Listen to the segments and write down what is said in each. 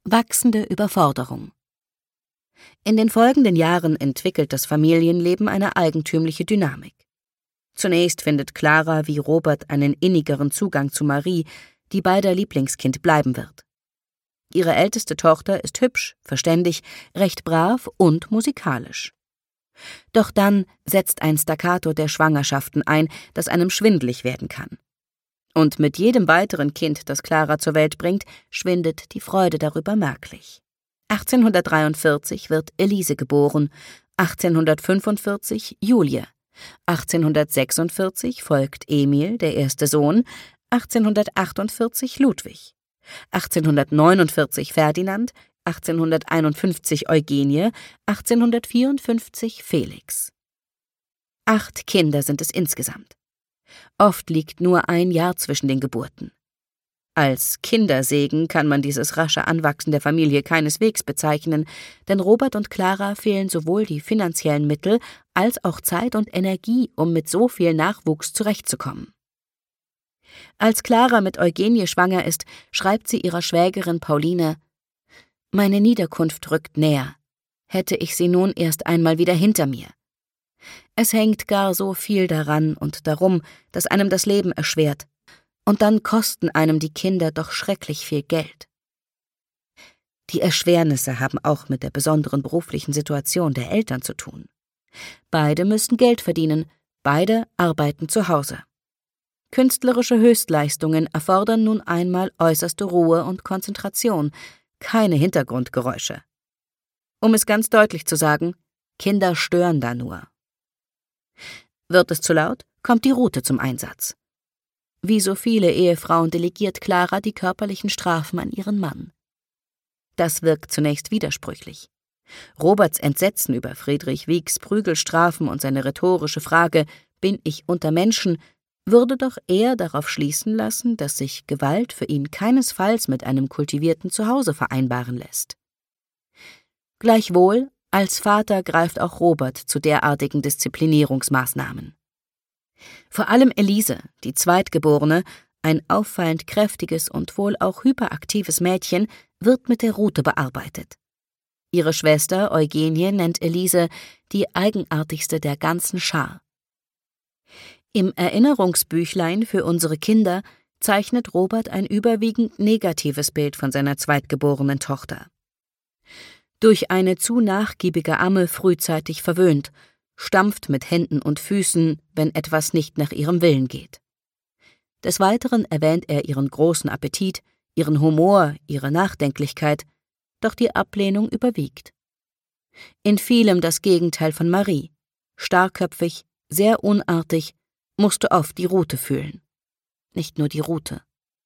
Wachsende Überforderung. In den folgenden Jahren entwickelt das Familienleben eine eigentümliche Dynamik. Zunächst findet Clara wie Robert einen innigeren Zugang zu Marie, die beider Lieblingskind bleiben wird. Ihre älteste Tochter ist hübsch, verständig, recht brav und musikalisch. Doch dann setzt ein Staccato der Schwangerschaften ein, das einem schwindelig werden kann. Und mit jedem weiteren Kind, das Clara zur Welt bringt, schwindet die Freude darüber merklich. 1843 wird Elise geboren, 1845 Julie, 1846 folgt Emil, der erste Sohn, 1848 Ludwig, 1849 Ferdinand, 1851 Eugenie, 1854 Felix. 8 Kinder sind es insgesamt. Oft liegt nur ein Jahr zwischen den Geburten. Als Kindersegen kann man dieses rasche Anwachsen der Familie keineswegs bezeichnen, denn Robert und Clara fehlen sowohl die finanziellen Mittel als auch Zeit und Energie, um mit so viel Nachwuchs zurechtzukommen. Als Clara mit Eugenie schwanger ist, schreibt sie ihrer Schwägerin Pauline: »Meine Niederkunft rückt näher. Hätte ich sie nun erst einmal wieder hinter mir. Es hängt gar so viel daran und darum, dass einem das Leben erschwert. Und dann kosten einem die Kinder doch schrecklich viel Geld.« Die Erschwernisse haben auch mit der besonderen beruflichen Situation der Eltern zu tun. Beide müssen Geld verdienen, beide arbeiten zu Hause. Künstlerische Höchstleistungen erfordern nun einmal äußerste Ruhe und Konzentration, keine Hintergrundgeräusche. Um es ganz deutlich zu sagen, Kinder stören da nur. Wird es zu laut, kommt die Rute zum Einsatz. Wie so viele Ehefrauen delegiert Clara die körperlichen Strafen an ihren Mann. Das wirkt zunächst widersprüchlich. Roberts Entsetzen über Friedrich Wiegs Prügelstrafen und seine rhetorische Frage »Bin ich unter Menschen?« würde doch eher darauf schließen lassen, dass sich Gewalt für ihn keinesfalls mit einem kultivierten Zuhause vereinbaren lässt. Gleichwohl, als Vater greift auch Robert zu derartigen Disziplinierungsmaßnahmen. Vor allem Elise, die Zweitgeborene, ein auffallend kräftiges und wohl auch hyperaktives Mädchen, wird mit der Rute bearbeitet. Ihre Schwester Eugenie nennt Elise die eigenartigste der ganzen Schar. Im Erinnerungsbüchlein für unsere Kinder zeichnet Robert ein überwiegend negatives Bild von seiner zweitgeborenen Tochter. Durch eine zu nachgiebige Amme frühzeitig verwöhnt, stampft mit Händen und Füßen, wenn etwas nicht nach ihrem Willen geht. Des Weiteren erwähnt er ihren großen Appetit, ihren Humor, ihre Nachdenklichkeit, doch die Ablehnung überwiegt. In vielem das Gegenteil von Marie, starrköpfig, sehr unartig, musste oft die Rute fühlen. Nicht nur die Rute.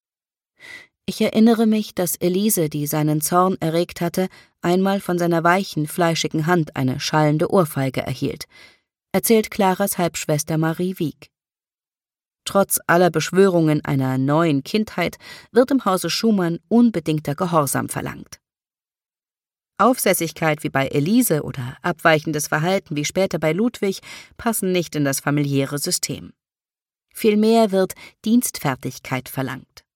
Ich erinnere mich, dass Elise, die seinen Zorn erregt hatte, einmal von seiner weichen, fleischigen Hand eine schallende Ohrfeige erhielt, erzählt Claras Halbschwester Marie Wieg. Trotz aller Beschwörungen einer neuen Kindheit wird im Hause Schumann unbedingter Gehorsam verlangt. Aufsässigkeit wie bei Elise oder abweichendes Verhalten wie später bei Ludwig passen nicht in das familiäre System. Vielmehr wird Dienstfertigkeit verlangt.